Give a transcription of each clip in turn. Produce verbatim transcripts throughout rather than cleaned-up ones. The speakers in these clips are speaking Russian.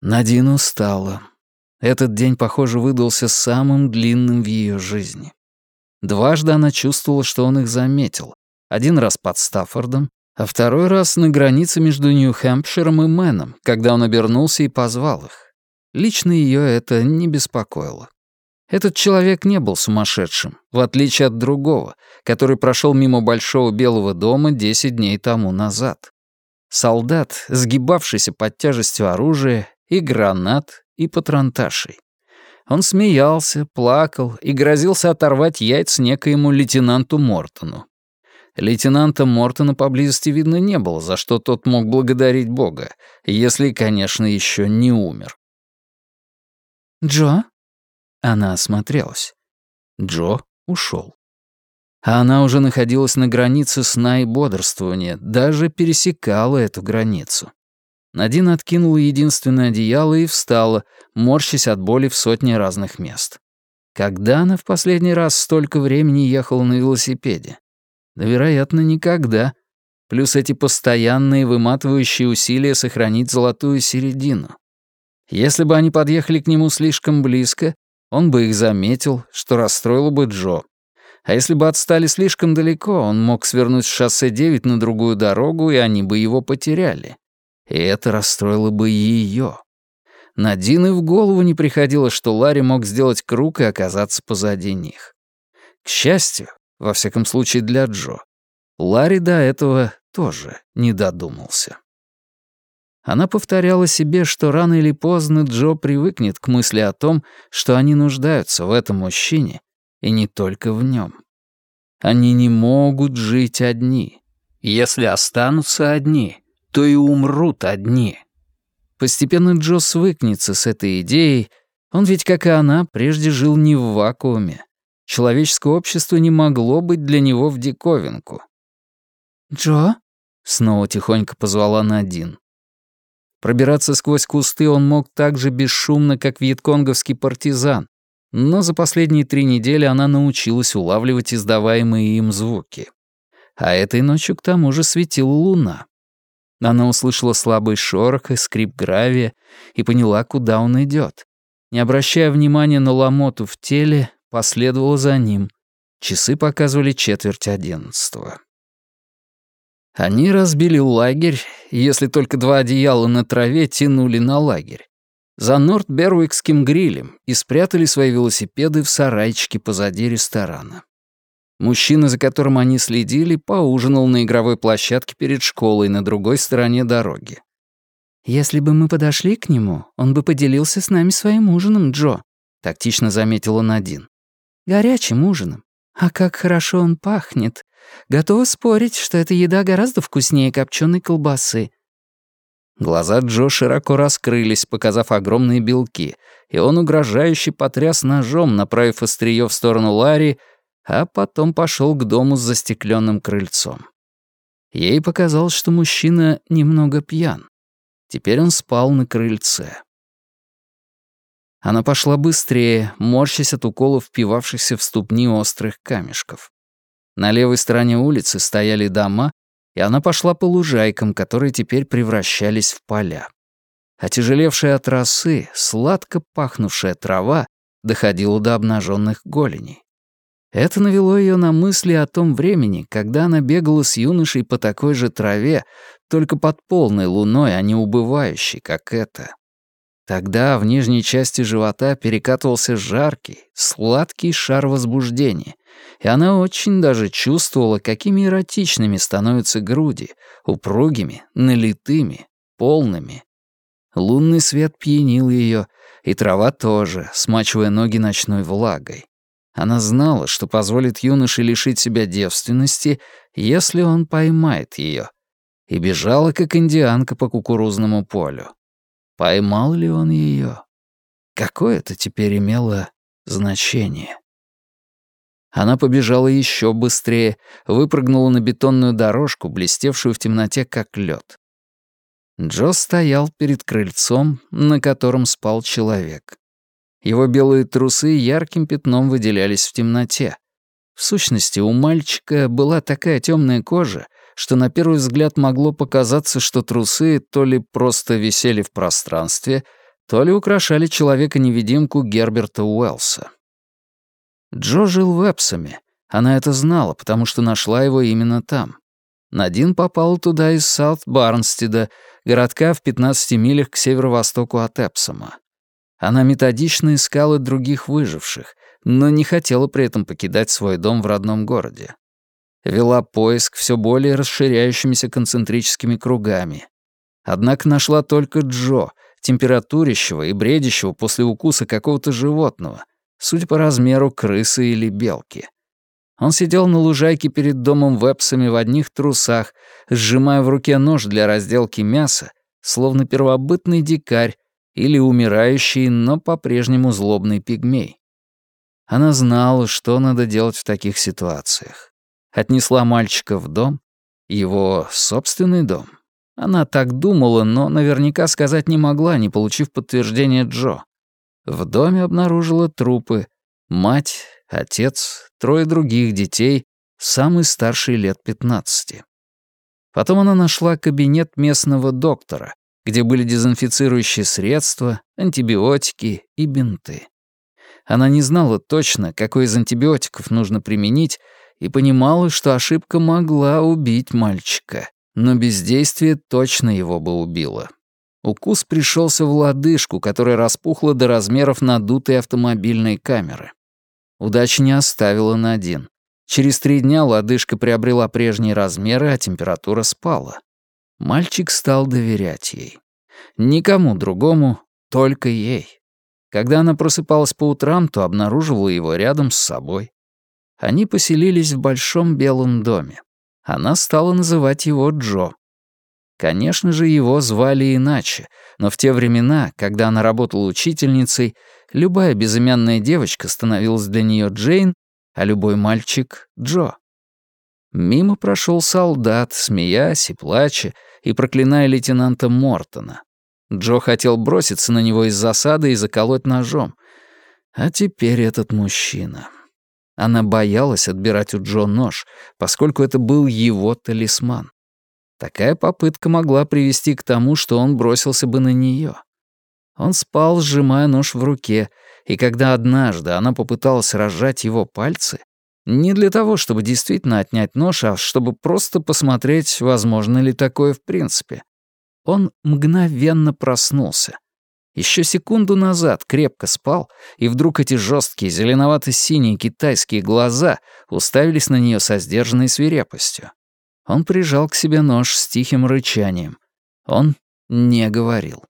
Надин устала. Этот день, похоже, выдался самым длинным в ее жизни. Дважды она чувствовала, что он их заметил. Один раз под Стаффордом, а второй раз на границе между Нью-Хэмпширом и Мэном, когда он обернулся и позвал их. Лично ее это не беспокоило. Этот человек не был сумасшедшим, в отличие от другого, который прошел мимо Большого Белого дома десять дней тому назад. Солдат, сгибавшийся под тяжестью оружия, и гранат, и патронташей. Он смеялся, плакал и грозился оторвать яйца некоему лейтенанту Мортону. Лейтенанта Мортона поблизости видно не было, за что тот мог благодарить Бога, если, конечно, еще не умер. «Джо?» Она осмотрелась. Джо ушел. А она уже находилась на границе сна и бодрствования, даже пересекала эту границу. Надин откинула единственное одеяло и встала, морщась от боли в сотни разных мест. Когда она в последний раз столько времени ехала на велосипеде? Да, вероятно, никогда. Плюс эти постоянные выматывающие усилия сохранить золотую середину. Если бы они подъехали к нему слишком близко, он бы их заметил, что расстроило бы Джо. А если бы отстали слишком далеко, он мог свернуть с шоссе девять на другую дорогу, и они бы его потеряли. И это расстроило бы ее. Надин и в голову не приходило, что Ларри мог сделать круг и оказаться позади них. К счастью, во всяком случае для Джо, Ларри до этого тоже не додумался. Она повторяла себе, что рано или поздно Джо привыкнет к мысли о том, что они нуждаются в этом мужчине, и не только в нем. Они не могут жить одни. Если останутся одни, то и умрут одни. Постепенно Джо свыкнется с этой идеей. Он ведь, как и она, прежде жил не в вакууме. Человеческое общество не могло быть для него в диковинку. «Джо?» — снова тихонько позвала Надин. Пробираться сквозь кусты он мог так же бесшумно, как вьетконговский партизан, но за последние три недели она научилась улавливать издаваемые им звуки. А этой ночью к тому же светила луна. Она услышала слабый шорох и скрип гравия и поняла, куда он идет. Не обращая внимания на ломоту в теле, последовала за ним. Часы показывали четверть одиннадцатого. Они разбили лагерь, если только два одеяла на траве тянули на лагерь, за Норт-Бервикским грилем и спрятали свои велосипеды в сарайчике позади ресторана. Мужчина, за которым они следили, поужинал на игровой площадке перед школой на другой стороне дороги. «Если бы мы подошли к нему, он бы поделился с нами своим ужином, Джо», — тактично заметила Надин. «Горячим ужином. А как хорошо он пахнет. Готова спорить, что эта еда гораздо вкуснее копченой колбасы». Глаза Джо широко раскрылись, показав огромные белки, и он угрожающе потряс ножом, направив острие в сторону Ларри, а потом пошел к дому с застекленным крыльцом. Ей показалось, что мужчина немного пьян. Теперь он спал на крыльце. Она пошла быстрее, морщась от уколов, впивавшихся в ступни острых камешков. На левой стороне улицы стояли дома, и она пошла по лужайкам, которые теперь превращались в поля. Отяжелевшая от росы, сладко пахнувшая трава доходила до обнаженных голеней. Это навело ее на мысли о том времени, когда она бегала с юношей по такой же траве, только под полной луной, а не убывающей, как это. Тогда в нижней части живота перекатывался жаркий, сладкий шар возбуждения, и она очень даже чувствовала, какими эротичными становятся груди, упругими, налитыми, полными. Лунный свет пьянил ее, и трава тоже, смачивая ноги ночной влагой. Она знала, что позволит юноше лишить себя девственности, если он поймает ее, и бежала, как индианка по кукурузному полю. Поймал ли он ее? Какое это теперь имело значение? Она побежала еще быстрее, выпрыгнула на бетонную дорожку, блестевшую в темноте, как лед. Джо стоял перед крыльцом, на котором спал человек. Его белые трусы ярким пятном выделялись в темноте. В сущности, у мальчика была такая темная кожа, что на первый взгляд могло показаться, что трусы то ли просто висели в пространстве, то ли украшали человека-невидимку Герберта Уэллса. Джо жил в Эпсоме. Она это знала, потому что нашла его именно там. Надин попала туда из Саут-Барнстеда, городка в пятнадцати милях к северо-востоку от Эпсома. Она методично искала других выживших, но не хотела при этом покидать свой дом в родном городе. Вела поиск все более расширяющимися концентрическими кругами. Однако нашла только Джо, температурящего и бредящего после укуса какого-то животного, судя по размеру, крысы или белки. Он сидел на лужайке перед домом в Эпсоме в одних трусах, сжимая в руке нож для разделки мяса, словно первобытный дикарь или умирающий, но по-прежнему злобный пигмей. Она знала, что надо делать в таких ситуациях. Отнесла мальчика в дом, его собственный дом. Она так думала, но наверняка сказать не могла, не получив подтверждения Джо. В доме обнаружила трупы. Мать, отец, трое других детей, самый старший лет пятнадцати. Потом она нашла кабинет местного доктора, где были дезинфицирующие средства, антибиотики и бинты. Она не знала точно, какой из антибиотиков нужно применить, и понимала, что ошибка могла убить мальчика, но бездействие точно его бы убило. Укус пришелся в лодыжку, которая распухла до размеров надутой автомобильной камеры. Удача не оставила Надин. Через три дня лодыжка приобрела прежние размеры, а температура спала. Мальчик стал доверять ей. Никому другому, только ей. Когда она просыпалась по утрам, то обнаруживала его рядом с собой. Они поселились в большом белом доме. Она стала называть его Джо. Конечно же, его звали иначе, но в те времена, когда она работала учительницей, любая безымянная девочка становилась для нее Джейн, а любой мальчик — Джо. Мимо прошел солдат, смеясь и плача, и проклиная лейтенанта Мортона. Джо хотел броситься на него из засады и заколоть ножом. А теперь этот мужчина. Она боялась отбирать у Джо нож, поскольку это был его талисман. Такая попытка могла привести к тому, что он бросился бы на нее. Он спал, сжимая нож в руке, и когда однажды она попыталась разжать его пальцы, не для того, чтобы действительно отнять нож, а чтобы просто посмотреть, возможно ли такое в принципе, он мгновенно проснулся. Еще секунду назад крепко спал, и вдруг эти жесткие зеленовато-синие китайские глаза уставились на нее со сдержанной свирепостью. Он прижал к себе нож с тихим рычанием. Он не говорил.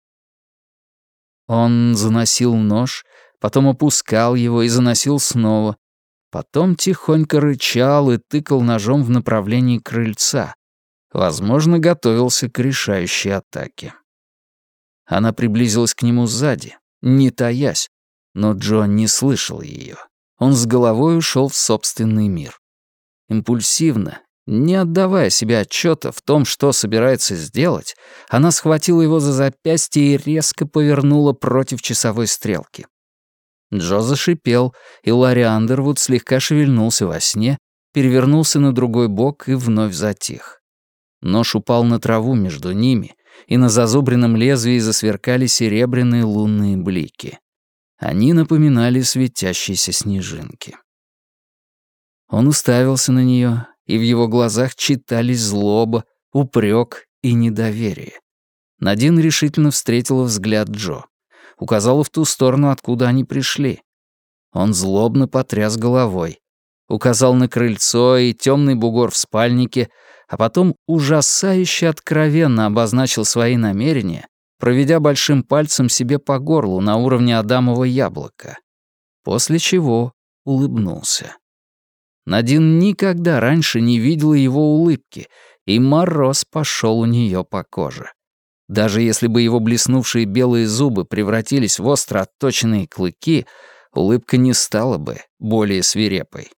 Он заносил нож, потом опускал его и заносил снова. Потом тихонько рычал и тыкал ножом в направлении крыльца. Возможно, готовился к решающей атаке. Она приблизилась к нему сзади, не таясь, но Джон не слышал ее. Он с головой ушел в собственный мир. Импульсивно, не отдавая себе отчета в том, что собирается сделать, она схватила его за запястье и резко повернула против часовой стрелки. Джо зашипел, и Ларри Андервуд слегка шевельнулся во сне, перевернулся на другой бок и вновь затих. Нож упал на траву между ними, и на зазубренном лезвии засверкали серебряные лунные блики. Они напоминали светящиеся снежинки. Он уставился на нее, и в его глазах читались злоба, упрек и недоверие. Надин решительно встретила взгляд Джо. Указала в ту сторону, откуда они пришли. Он злобно потряс головой. Указал на крыльцо и темный бугор в спальнике, а потом ужасающе откровенно обозначил свои намерения, проведя большим пальцем себе по горлу на уровне адамового яблока. После чего улыбнулся. Надин никогда раньше не видела его улыбки, и мороз пошел у нее по коже. Даже если бы его блеснувшие белые зубы превратились в остро отточенные клыки, улыбка не стала бы более свирепой.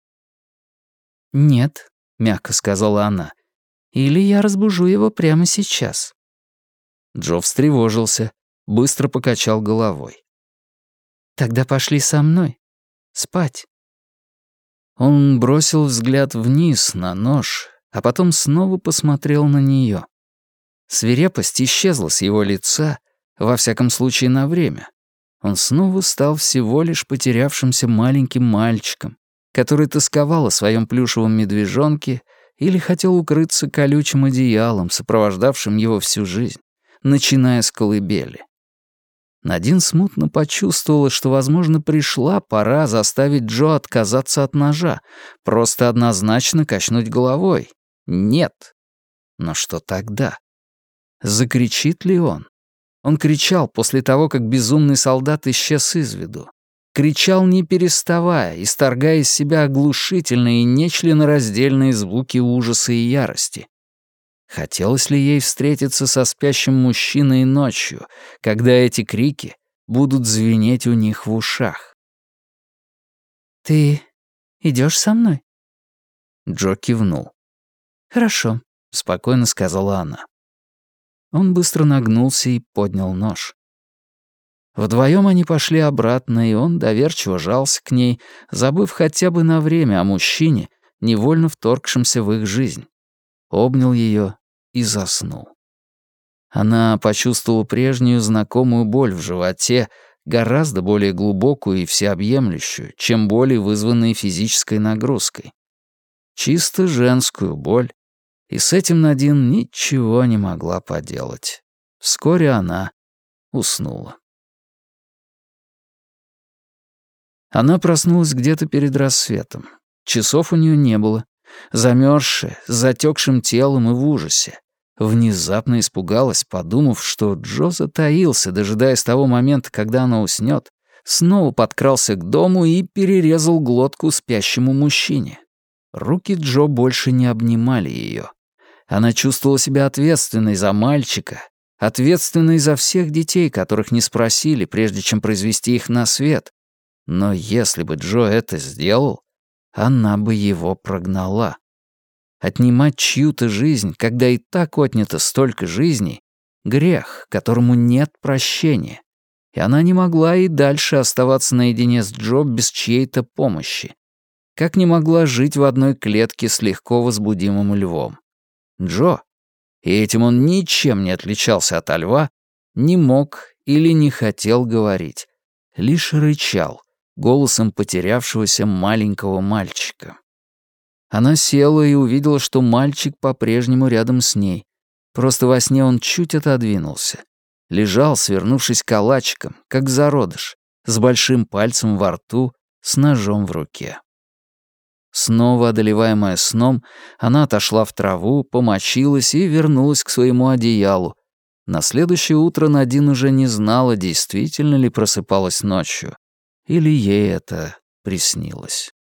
«Нет», — мягко сказала она, — «или я разбужу его прямо сейчас». Джо встревожился, быстро покачал головой. «Тогда пошли со мной. Спать». Он бросил взгляд вниз на нож, а потом снова посмотрел на нее. Свирепость исчезла с его лица, Во всяком случае, на время. Он снова стал всего лишь потерявшимся маленьким мальчиком, который тосковал о своем плюшевом медвежонке или хотел укрыться колючим одеялом, сопровождавшим его всю жизнь, начиная с колыбели. Надин смутно почувствовала, что, возможно, пришла пора заставить Джо отказаться от ножа, просто однозначно качнуть головой. Нет. Но что тогда? Закричит ли он? Он кричал после того, как безумный солдат исчез из виду. Кричал, не переставая, исторгая из себя оглушительные и нечленораздельные звуки ужаса и ярости. Хотелось ли ей встретиться со спящим мужчиной ночью, когда эти крики будут звенеть у них в ушах? «Ты идешь со мной?» Джо кивнул. «Хорошо», — спокойно сказала она. Он быстро нагнулся и поднял нож. Вдвоем они пошли обратно, и он доверчиво жался к ней, забыв хотя бы на время о мужчине, невольно вторгшемся в их жизнь. Обнял ее и заснул. Она почувствовала прежнюю знакомую боль в животе, гораздо более глубокую и всеобъемлющую, чем боли, вызванные физической нагрузкой. Чисто женскую боль, и с этим Надин ничего не могла поделать. Вскоре она уснула. Она проснулась где-то перед рассветом. Часов у нее не было. Замерзшая, с затекшим телом и в ужасе. Внезапно испугалась, подумав, что Джо затаился, дожидаясь того момента, когда она уснет, снова подкрался к дому и перерезал глотку спящему мужчине. Руки Джо больше не обнимали ее. Она чувствовала себя ответственной за мальчика, ответственной за всех детей, которых не спросили, прежде чем произвести их на свет. Но если бы Джо это сделал, она бы его прогнала. Отнимать чью-то жизнь, когда и так отнято столько жизней, — грех, которому нет прощения. И она не могла и дальше оставаться наедине с Джо без чьей-то помощи. Как не могла жить в одной клетке с легко возбудимым львом. Джо, и этим он ничем не отличался от льва, не мог или не хотел говорить, лишь рычал, голосом потерявшегося маленького мальчика. Она села и увидела, что мальчик по-прежнему рядом с ней. Просто во сне он чуть отодвинулся. Лежал, свернувшись калачиком, как зародыш, с большим пальцем во рту, с ножом в руке. Снова одолеваемая сном, она отошла в траву, помочилась и вернулась к своему одеялу. На следующее утро Надин уже не знала, действительно ли просыпалась ночью, или ей это приснилось.